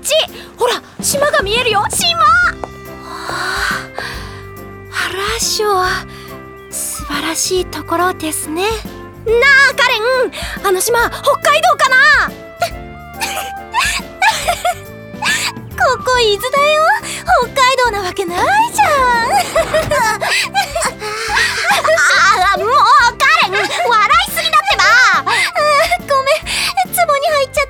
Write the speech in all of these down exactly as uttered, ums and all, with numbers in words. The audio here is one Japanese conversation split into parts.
ち、ほら島が見えるよ。島、はあ、原町素晴らしいところですね。なあカレン、あの島北海道かな？ここ伊豆だよ。北海道なわけないじゃん。あ、もうカレン、笑いすぎだってば。ごめん、ツボに入っちゃって。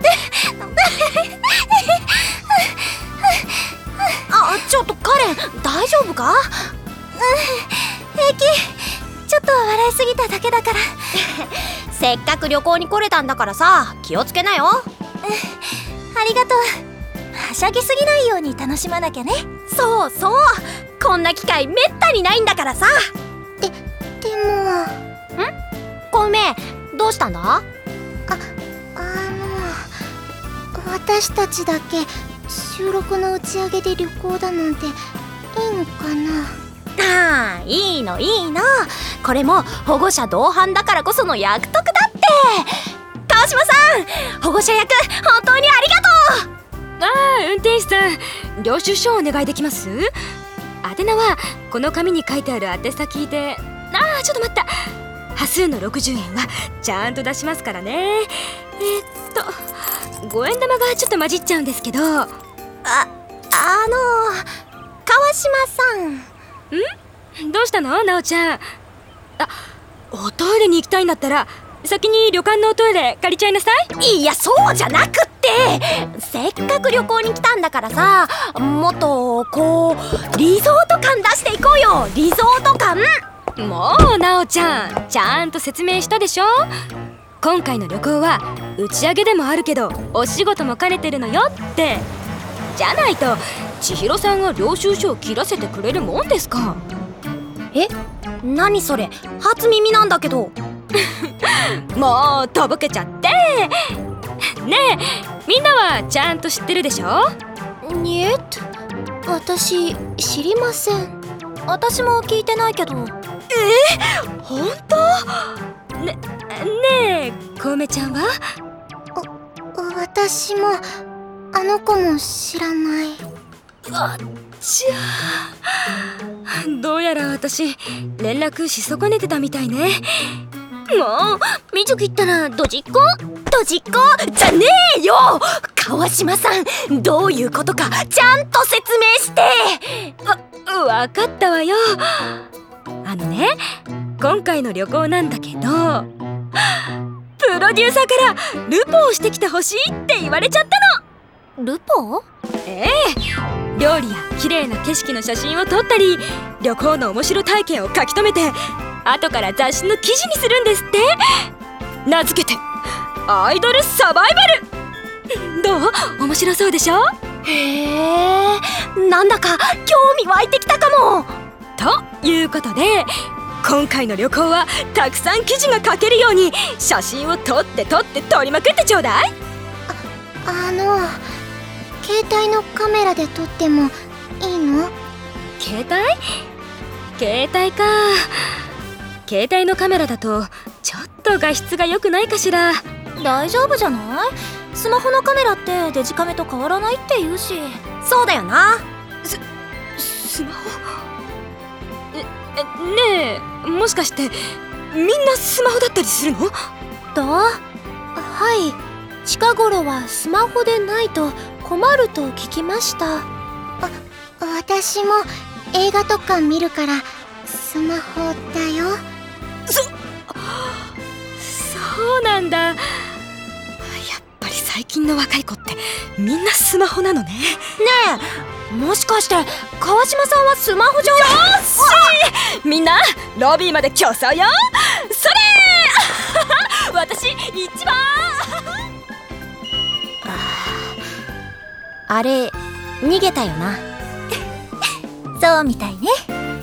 あ、ちょっとカレン、大丈夫か？うん、平気。ちょっと笑いすぎただけだから。せっかく旅行に来れたんだからさ、気をつけなよ。ありがとう。はしゃぎすぎないように楽しまなきゃね。そうそう、こんな機会めったにないんだからさ。で、でもん？小梅、どうしたんだ？あ、あの私たちだけ収録の打ち上げで旅行だなんていいのかな？ああ、いいのいいの。これも保護者同伴だからこその役得だって。川島さん、保護者役本当にありがとう。 ああ、運転手さん、領収書をお願いできます？宛名はこの紙に書いてある宛先で。ああ、ちょっと待った、端数のろくじゅうえんはちゃんと出しますからね。えー、っとごえん玉がちょっと混じっちゃうんですけど。あ、 あの川島さん。 ん？どうしたの、なおちゃん？あ、おトイレに行きたいんだったら先に旅館のおトイレ借りちゃいなさい。 いや、そうじゃなくって、せっかく旅行に来たんだからさ、もっとこうリゾート感出していこうよ。リゾート感。 もうなおちゃん、ちゃんと説明したでしょ。今回の旅行は打ち上げでもあるけどお仕事も兼ねてるのよって。じゃないと千尋さんが領収書を切らせてくれるもんですか。 え、何それ、初耳なんだけど。 もうとぼけちゃって。ねえ、みんなはちゃんと知ってるでしょ？ にえっ、私知りません。私も聞いてないけど。 えー、ほんと？ね、ねえ、小梅ちゃんは？ お、私もあの子も知らない。 あっちゃー、どうやら私連絡し損ねてたみたいね。もうみちょきったらドジっ子？ ドジっ子じゃねえよ。川島さん、どういうことかちゃんと説明して。 わ、わかったわよ。あのね、今回の旅行なんだけど、プロデューサーからルポをしてきてほしいって言われちゃったの。ルポ？ ええ、料理や綺麗な景色の写真を撮ったり、旅行の面白体験を書き留めて後から雑誌の記事にするんですって。名付けてアイドルサバイバル。どう？面白そうでしょ？ へえ、なんだか興味湧いてきたかも。 ということで今回の旅行はたくさん記事が書けるように写真を撮って撮って撮りまくってちょうだい。 あ、あの携帯のカメラで撮ってもいいの？ 携帯？携帯か。携帯のカメラだとちょっと画質が良くないかしら。 大丈夫じゃない？スマホのカメラってデジカメと変わらないって言うし。そうだよな。 ス、スマホ？え、え、ねえ、もしかしてみんなスマホだったりするの？ だ？はい、近頃はスマホでないと困ると聞きました。あ、私も映画とか見るからスマホだよ。 そ、そうなんだ。やっぱり最近の若い子ってみんなスマホなのね。ねえ、もしかして川島さんはスマホ上？よし、みんなロビーまで競争よ。それ私一番。 あれ逃げたよな。そうみたいね。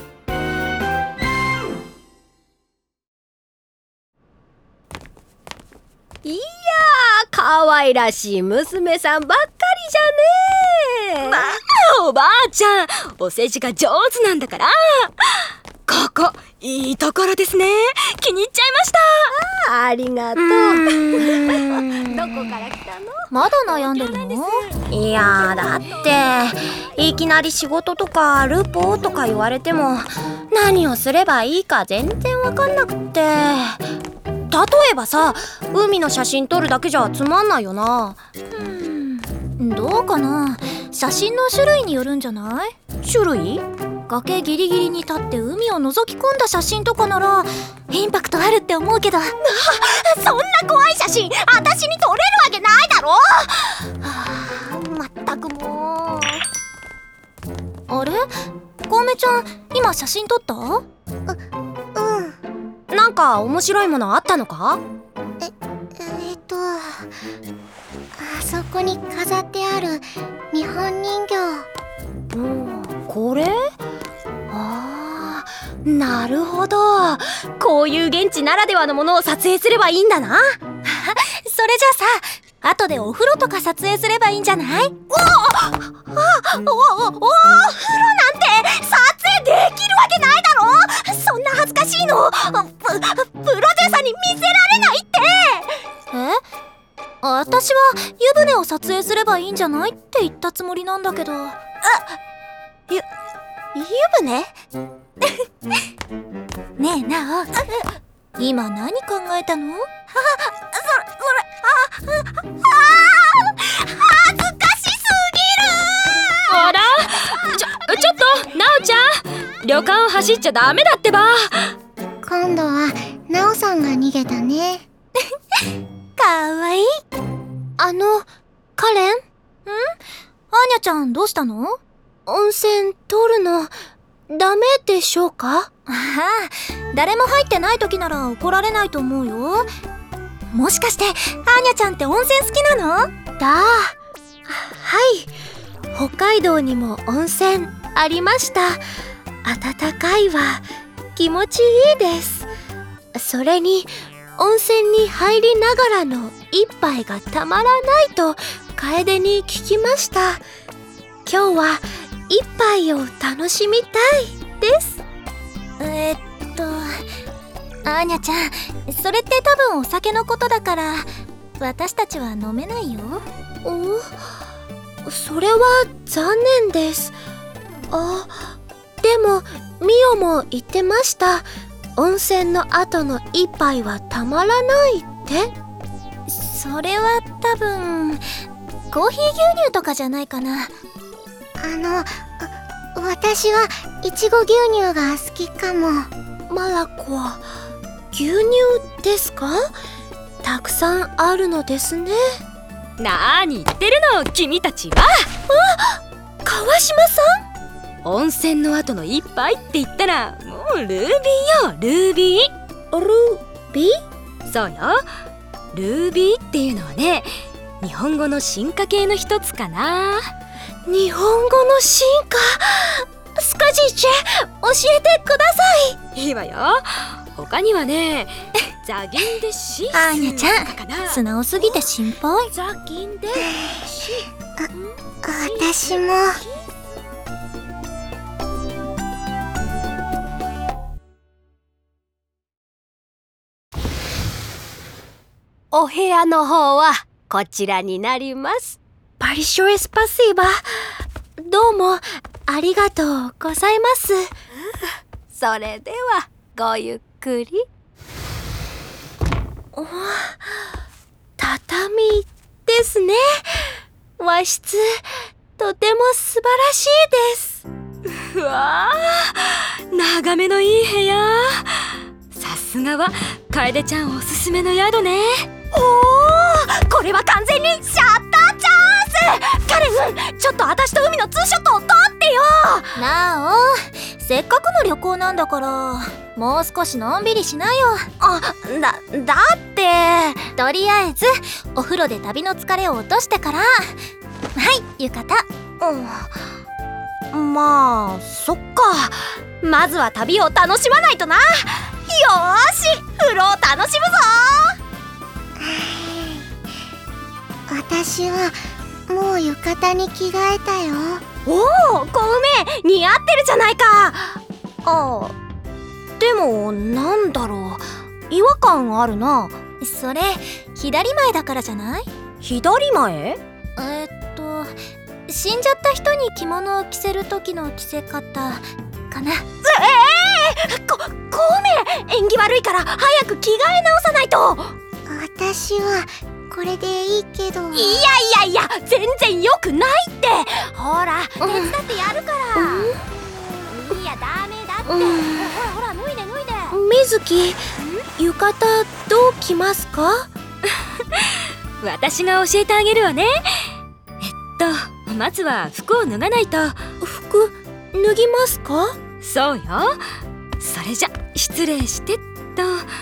いやー、可愛らしい娘さんばっかりじゃねー。 まあ、おばあちゃんお世辞が上手なんだから。ここいいところですね。気に入っちゃいました。 あ、ありがとう。 うーんどこから来たまだ悩んでるの？いやだっていきなり仕事とかルポとか言われても何をすればいいか全然わかんなくって。例えばさ、海の写真撮るだけじゃつまんないよな。うんどうかな。写真の種類によるんじゃない？種類？崖ギリギリに立って海を覗き込んだ写真とかならインパクトあるって思うけど。そんな怖い写真私に撮れるわけないだろ。はあ、まったくもう。あれ？小梅ちゃん今写真撮った？う、うん。なんか面白いものあったのか？え、えっとあそこに飾ってある日本人形。うん、これ？あー、なるほど。こういう現地ならではのものを撮影すればいいんだな。それじゃあさ、後でお風呂とか撮影すればいいんじゃない？おお、あ、おお、お、お風呂なんて撮影できるわけないだろ。そんな恥ずかしいのプ、プロデューサーに見せられないって。え？私は湯船を撮影すればいいんじゃないって言ったつもりなんだけど。あ、ゆ、湯船？ねえなお、今何考えたの？はは、それ、それ、あ、あ、あ、恥ずかしすぎる。 あら、ちょ、ちょっとなおちゃん、旅館を走っちゃダメだってば。 今度はなおさんが逃げたね。かわいい。あの、カレン？ん？アーニャちゃんどうしたの？温泉通るのダメでしょうか？ああ、誰も入ってない時なら怒られないと思うよ。もしかしてアーニャちゃんって温泉好きなの？だ、はい、北海道にも温泉ありました。暖かいわ、気持ちいいです。それに温泉に入りながらの一杯がたまらないと楓に聞きました。今日は一杯を楽しみたいです。えー、っとアーニャちゃん、それって多分お酒のことだから私たちは飲めないよ。お、それは残念です。あ、でもミオも言ってました。温泉の後の一杯はたまらないって。それは多分コーヒー牛乳とかじゃないかな。あの、私はいちご牛乳が好きかも。マラコ、牛乳ですか？たくさんあるのですね。 なーに言ってるの君たちは。 あ、川島さん、温泉の後の一杯って言ったらもうルービーよ、ルービー。 ルービー？ そうよ、ルービーっていうのはね、日本語の進化系の一つかな。 日本語の進化？スカジーチェ、教えてください。 いいわよ。他にはね、ザギンでシースアーニャちゃん、素直すぎて心配。 ザギンでシあ、私も。 お部屋の方はこちらになります。 バリショエスパシーバ。どうもありがとうございます。 それではごゆっくり。 お、畳ですね。和室、とても素晴らしいです。 うわー、眺めのいい部屋。さすがは楓ちゃんおすすめの宿ね。 おー、これは完全にシャッターチャンス。カレン、ちょっと私と海のツーショットを撮ってよ。なお、せっかくの旅行なんだからもう少しのんびりしなよ。あ、だ、だってとりあえずお風呂で旅の疲れを落としてから。はい、浴衣。うん、まあそっか。まずは旅を楽しまないとな。よーし、風呂を楽しむぞ。私はもう浴衣に着替えたよ。おお、小梅、似合ってるじゃないか。あ、でもなんだろう、違和感あるな。それ左前だからじゃない？ 左前？えー、っと死んじゃった人に着物を着せる時の着せ方かな。ええー、こ、孔明、縁起悪いから早く着替え直さないと。 私はこれでいいけど。 いやいやいや、全然良くないって。ほら、手伝ってやるから。うん、いや、ダメだって。うん、ほらほら、脱いで脱いで。 水木、浴衣どう着ますか？ 私が教えてあげるわね。えっとまずは服を脱がないと。 服脱ぎますか？ そうよ。それじゃ失礼してっと。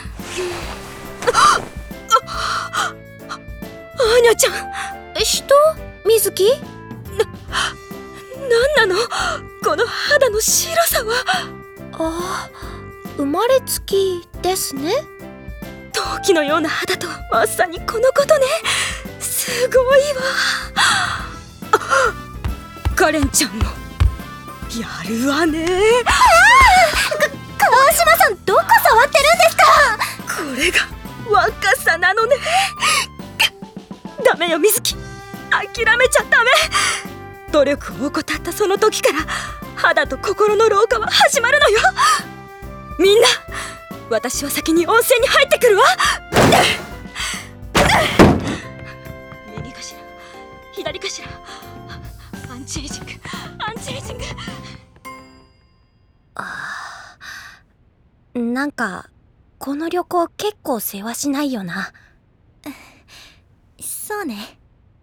あーにゃちゃん。 人？水木？ な、なんなのこの肌の白さは。 ああ、生まれつきですね。 陶器のような肌とはまさにこのことね。すごいわ。カレンちゃんもやるわね。 ああ、川島さん、どこ触ってるんですか？ これが若さなのね。ダメよ水木、諦めちゃダメ。努力を怠ったその時から肌と心の老化は始まるのよ。みんな、私は先に温泉に入ってくるわ。右かしら左かしら。アンチエイジング、アンチエイジング。 あー、なんかこの旅行結構世話しないよな。そうね。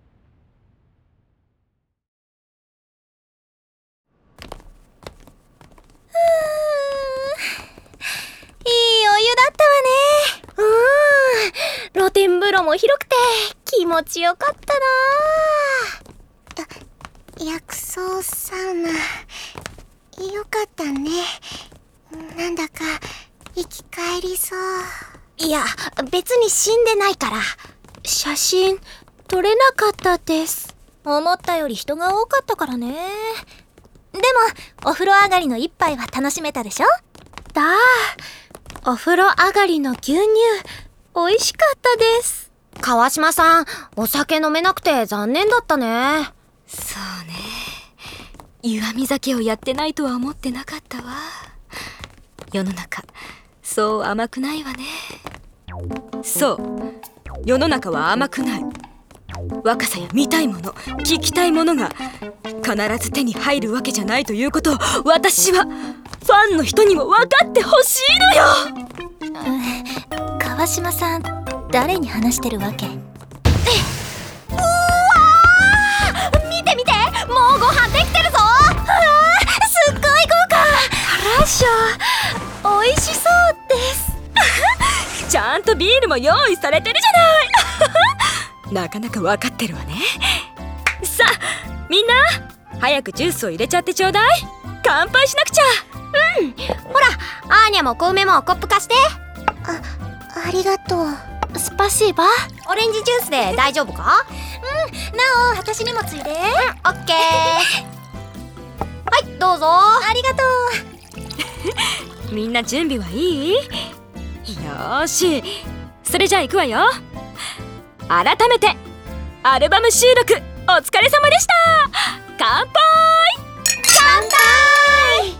いいお湯だったわね。うーん、露天風呂も広くて気持ちよかったな。 薬草サウナ、よかったね。なんだか生き返りそう。 いや、別に死んでないから。 写真撮れなかったです。 思ったより人が多かったからね。でもお風呂上がりの一杯は楽しめたでしょ？ だー、お風呂上がりの牛乳美味しかったです。 川島さん、お酒飲めなくて残念だったね。 そうね、湯あみ酒をやってないとは思ってなかったわ。世の中そう甘くないわね。そう、世の中は甘くない。若さや見たいもの、聞きたいものが必ず手に入るわけじゃないということを、私はファンの人にも分かってほしいのよ。 うん、川島さん、誰に話してるわけ？うわー、見て見て、もうご飯できてるぞ。うわー、すっごい豪華。 ラッシャー、美味しそうです。 ちゃんとビールも用意されてるじゃない。なかなか分かってるわね。さあみんな、早くジュースを入れちゃってちょうだい。乾杯しなくちゃ。 うん、ほら、アーニャも小梅もコップ貸して。 あ、ありがとう。 スパシーバ。 オレンジジュースで大丈夫か？うん、なお、私にもついで。うん、オッケー。はい、どうぞ。ありがとう。みんな準備はいい？よーし、それじゃあ行くわよ。改めてアルバム収録お疲れ様でした。乾杯。 乾杯。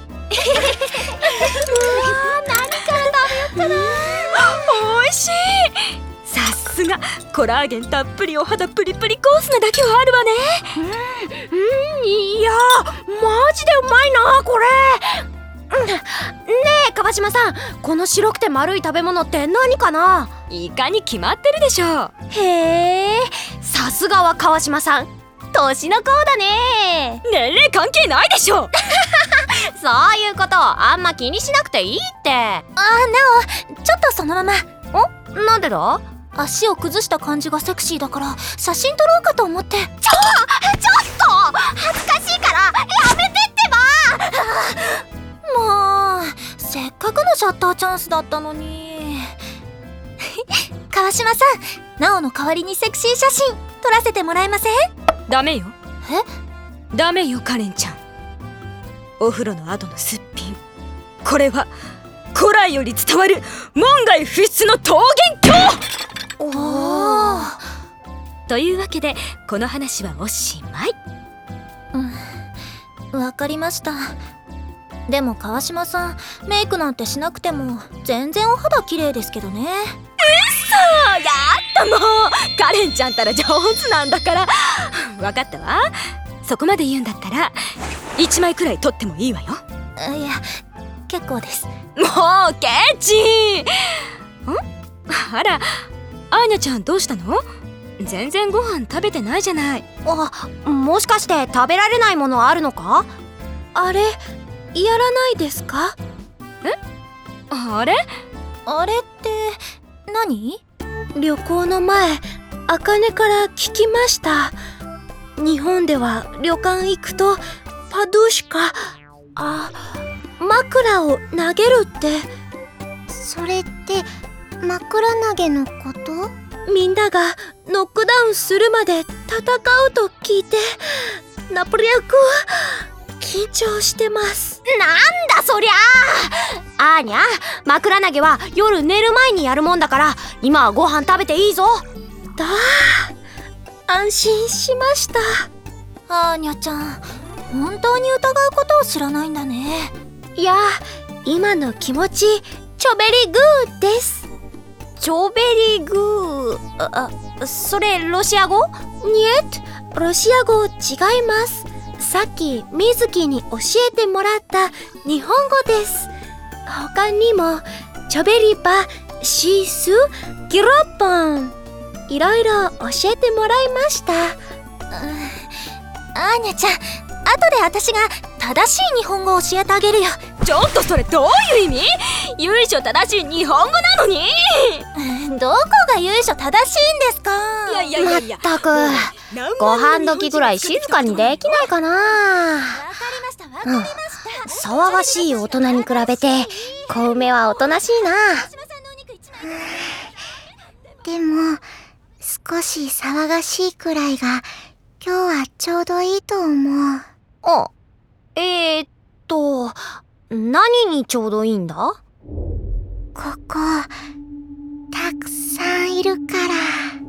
うわー、何から食べよったな。 おいしい。さすがコラーゲンたっぷりお肌プリプリコースなだけはあるわね。 うん、うん、いやー、マジでうまいなこれ。うん、ねえ川島さん、この白くて丸い食べ物って何かな？ イカに決まってるでしょう。 へえ、さすがは川島さん、年の子だね。 年齢関係ないでしょ。 そういうことあんま気にしなくていいって。あー、なお、ちょっとそのまま。お、なんでだ？足を崩した感じがセクシーだから写真撮ろうかと思って。ちょちょっと恥ずかしいからやめてってば。もうせっかくのシャッターチャンスだったのに。川島さん、なおの代わりにセクシー写真撮らせてもらえません？ ダメよ。 え？ ダメよカレンちゃん。お風呂の後のすっぴん、これは古来より伝わる門外不出の桃源郷。 おお、 というわけでこの話はおしまい。 うん、わかりました。でも川島さん、メイクなんてしなくても全然お肌綺麗ですけどね。 やったもうカレンちゃんったら上手なんだから。わかったわ。そこまで言うんだったらいちまいくらい取ってもいいわよ。 いや、結構です。 もうケチん。あら、アーニャちゃんどうしたの？全然ご飯食べてないじゃない。 あ、もしかして食べられないものあるのか？ あれ、やらないですか？ え？あれ？ あれって何？ 旅行の前、あかねから聞きました。日本では旅館行くとパドゥシカ、あ、枕を投げるって。 それって枕投げのこと？ みんながノックダウンするまで戦うと聞いて、ナプリャク緊張してます。 なんだそりゃあ。アーニャ、枕投げは夜寝る前にやるもんだから、今はご飯食べていいぞ。 だー、安心しました。 アーニャちゃん、本当に疑うことを知らないんだね。 いや、今の気持ちちょべりグーです。 チョベリグー、あ、あ、それロシア語？ にえっ、ロシア語違います。さっきみずきに教えてもらった日本語です。他にもチョベリバ、シース、ギロッポン、いろいろ教えてもらいました。 アーニャちゃん、後で私が正しい日本語を教えてあげるよ。 ちょっとそれどういう意味？由緒正しい日本語なのに。 どこが由緒正しいんですか？ いやいやいやいや、 まったく、ご飯時ぐらい静かにできないかな。わかりました、わかりました。騒がしい大人に比べて小梅はおとなしいな。 でも少し騒がしいくらいが今日はちょうどいいと思う。 あ、えー、っと何にちょうどいいんだ？ ここたくさんいるから。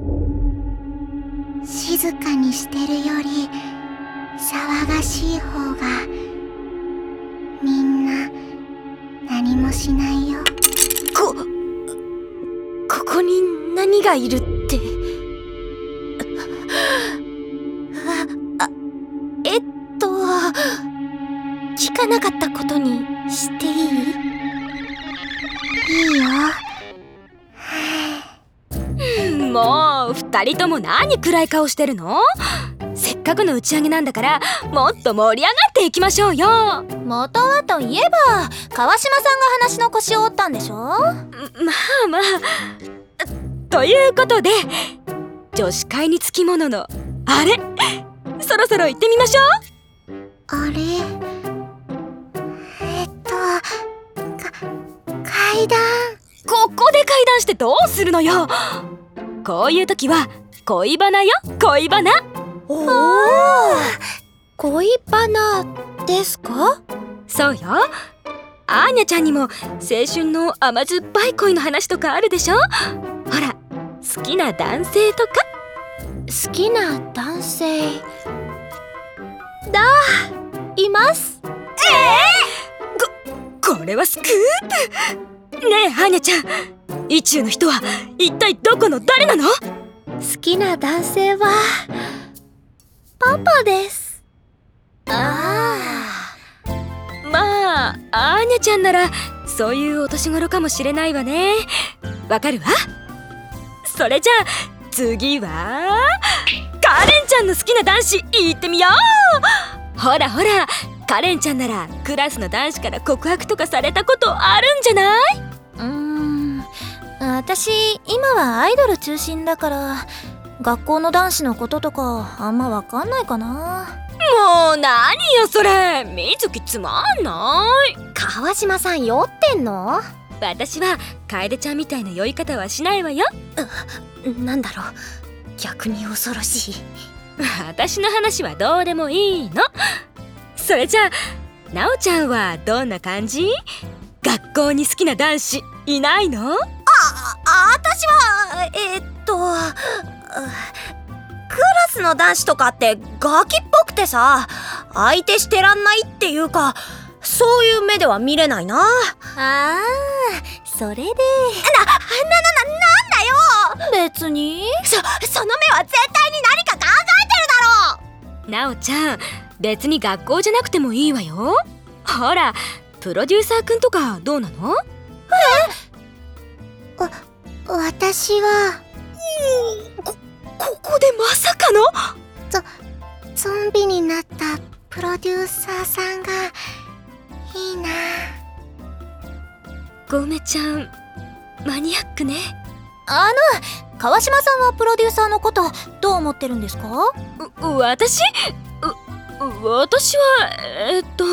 静かにしてるより騒がしい方がみんな何もしないよ。 こ、ここに何がいるって。あ、あ、えっと聞かなかったことにしていい？ いいよ。 もう二人とも何暗い顔してるの？せっかくの打ち上げなんだからもっと盛り上がっていきましょうよ。 元はといえば川島さんが話の腰を折ったんでしょ？まあまあ。ということで女子会につきもののあれ、そろそろ行ってみましょう。 あれ、えっとか階段。 ここで階段してどうするのよ。こういう時は恋バナよ、恋バナ。 おお、恋バナですか？ そうよ。アーニャちゃんにも青春の甘酸っぱい恋の話とかあるでしょ。ほら、好きな男性とか。 好きな男性だ、います。 えー、こ、これはスクープ。ねえアーニャちゃん、意中の人は一体どこの誰なの？ 好きな男性はパパです。 ああ、まあアーニャちゃんならそういうお年頃かもしれないわね。わかるわ。それじゃあ次はカレンちゃんの好きな男子行ってみよう。ほらほら、カレンちゃんならクラスの男子から告白とかされたことあるんじゃない？ うーん、私今はアイドル中心だから学校の男子のこととかあんまわかんないかな。 もう何よそれ、みずきつまんない。 川島さん酔ってんの？ 私は楓ちゃんみたいな酔い方はしないわよ。 なんだろう、逆に恐ろしい。 私の話はどうでもいいの。それじゃあなおちゃんはどんな感じ？学校に好きな男子いないの？ あ、あ、私はえー、っとースの男子とかってガキっぽくてさ、相手してらんないっていうか、そういう目では見れないな。 あー、それで。 な、な、な、なんだよ。 別に。 そ、その目は絶対に何か考えてるだろう。 なおちゃん、別に学校じゃなくてもいいわよ。ほら、プロデューサーくんとかどうなの？ 私はこ、ここでまさかのゾンビになったプロデューサーさんがいいな。 ごめちゃん、マニアックね。 あの、川島さんはプロデューサーのことどう思ってるんですか？ う、私？う、私は、えー、っと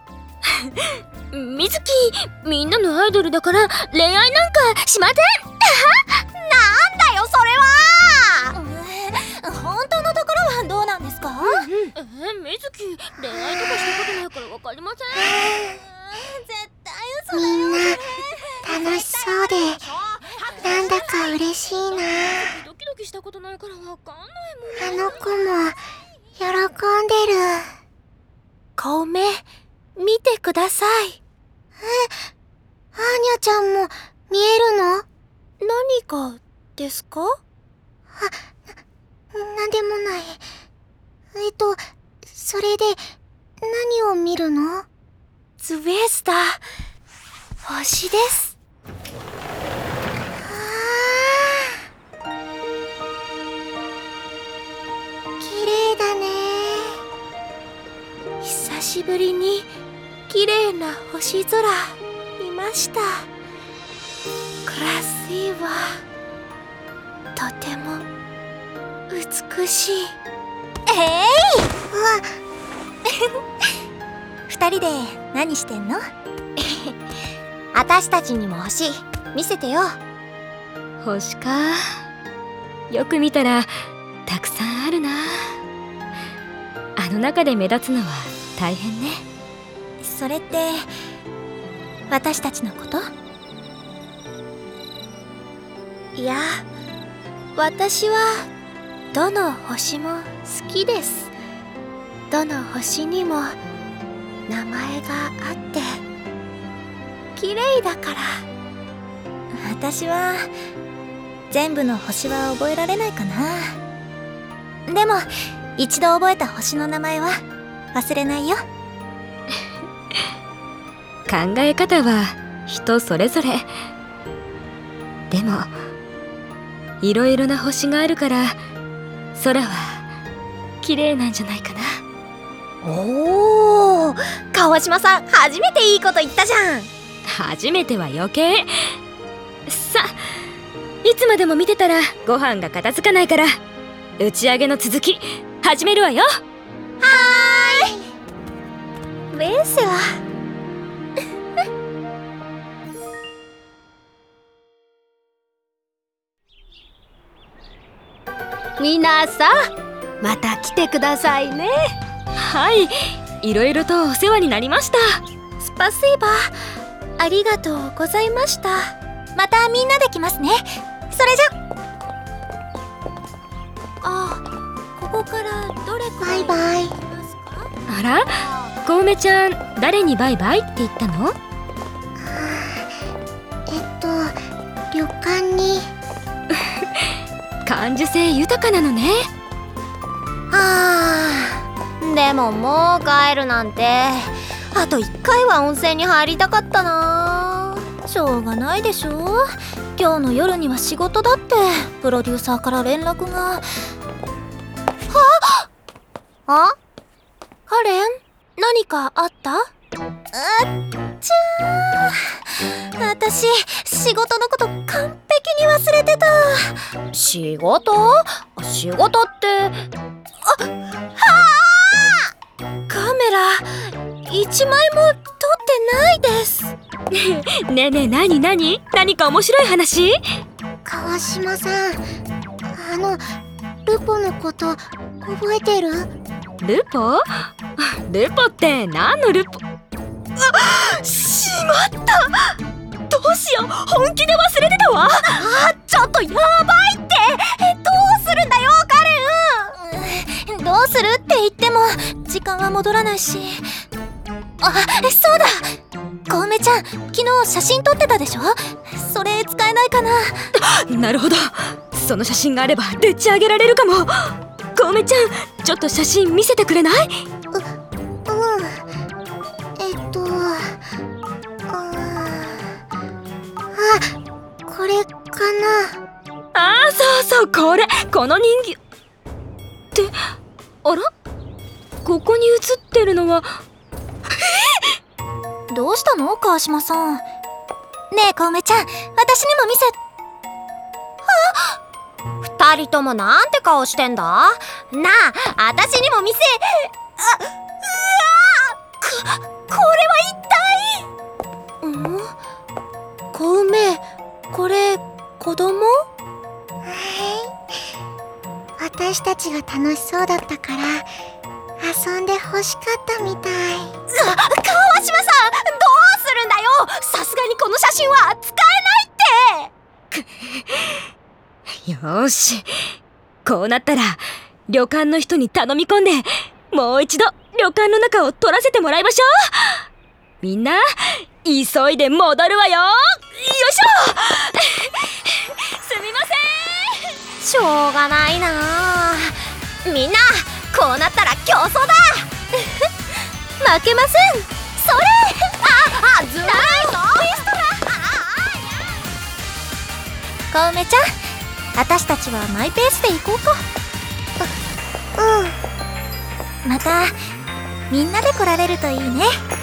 みずき、みんなのアイドルだから恋愛なんかしません。 なんだよそれは。 本当のところはどうなんですか？ えー、みずき、恋愛とかしたことないからわかりません。 絶対嘘だみんよ。 な楽しそうでなんだか嬉しいな。 ドキドキしたことないからわかんないもん。 あの子も喜んでる。 小梅、見てください。 アーニャちゃんも見えるの？ 何かですか？ なんでもない。えっと、それで何を見るの？ ズベスター、星です。 あー、綺麗だね。 久しぶりに綺麗な星空見ました。クラシーはとても美しい。 えい、 うわ、 二人で何してんの？私たちにも星見せてよ。 星か。よく見たらたくさんあるな。あの中で目立つのは大変ね。 それって私たちのこと？いや、私はどの星も好きです。どの星にも名前があって綺麗だから。私は全部の星は覚えられないかな。でも一度覚えた星の名前は忘れないよ。 考え方は人それぞれ。でもいろいろな星があるから空は綺麗なんじゃないかな。 おー、川島さん初めていいこと言ったじゃん。 初めては余計。さあ、いつまでも見てたらご飯が片付かないから、打ち上げの続き始めるわよ。 ベースは皆さんまた来てくださいね。 はい、いろいろとお世話になりました。 スパシーバー、ありがとうございました。またみんなで来ますね。それじゃ。あ、ここからどれくらいバイバイ。 行きますか？ あら、小梅ちゃん、誰にバイバイって言ったの？ えっと、旅館に。 感受性豊かなのね。 はあ、でももう帰るなんて。あと一回は温泉に入りたかったな。 しょうがないでしょ。今日の夜には仕事だって。プロデューサーから連絡が。 あ、 カレン、何かあった？ あっちゃー、私仕事のこと完璧に忘れてた。仕事？仕事ってあ、はあ、カメラ一枚も撮ってないです。 ねえねえ、なになに？何か面白い話？ 川島さん、あのルポのこと覚えてる？ ルポ？ルポって何のルポ？あ、しまった。どうしよう、本気で忘れてたわ。 あ、ちょっとやばいって。え、どうするんだよカレン。 うするって言っても時間は戻らないし。あ、そうだ、小梅ちゃん昨日写真撮ってたでしょ。それ使えないかな。 なるほど、その写真があればでっち上げられるかも。小梅ちゃん、ちょっと写真見せてくれない？ う、うんえっとああ、これかな。 ああ、そうそう、これ、この人形ってあら、ここに写ってるのは。 どうしたの川島さん。ねえ小梅ちゃん、私にも見せ。あ、二人ともなんて顔してんだ。なあ、私にも見せ。あ、うわー、こ、これは一体。 ん？小梅、これ子供？ 私たちが楽しそうだったから遊んで欲しかったみたい。 うわ、川島さん、どうするんだよ。さすがにこの写真は使えないって。 よーし、こうなったら旅館の人に頼み込んでもう一度旅館の中を撮らせてもらいましょう。みんな急いで戻るわよ。よいしょすみません。 しょうがないなあ。みんなこうなったら競争だ。負けません。それ、あ、あ、ずるいの。小梅ちゃん、私たちはマイペースで行こうか。 うん。 またみんなで来られるといいね。